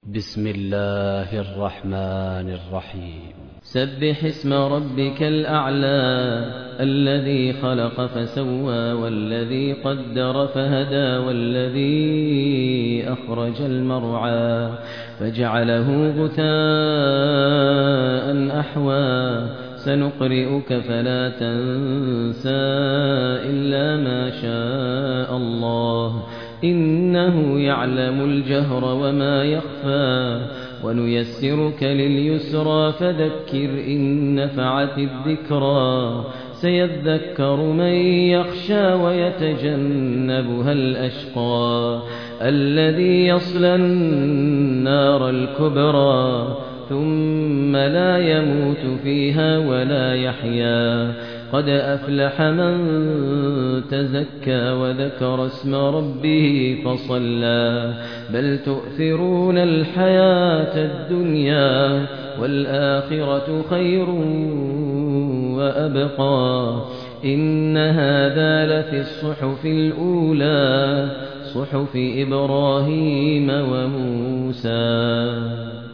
بسم الله الرحمن الرحيم. سبح اسم ربك الأعلى الذي خلق فسوى والذي قدر فهدى والذي أخرج المرعى فجعله غثاء أحوى سنقرئك فلا تنسى إلا ما شاء الله إنه يعلم الجهر وما يخفى ونيسرك لليسرى فذكر إن نفعت الذكرى سيذكر من يخشى ويتجنبها الأشقى الذي يصلى النار الكبرى ثم لا يموت فيها ولا يحيا قد أفلح من تزكى وذكر اسم ربه فصلى بل تؤثرون الحياة الدنيا والآخرة خير وأبقى إن هذا لفي الصحف الأولى صحف إبراهيم وموسى.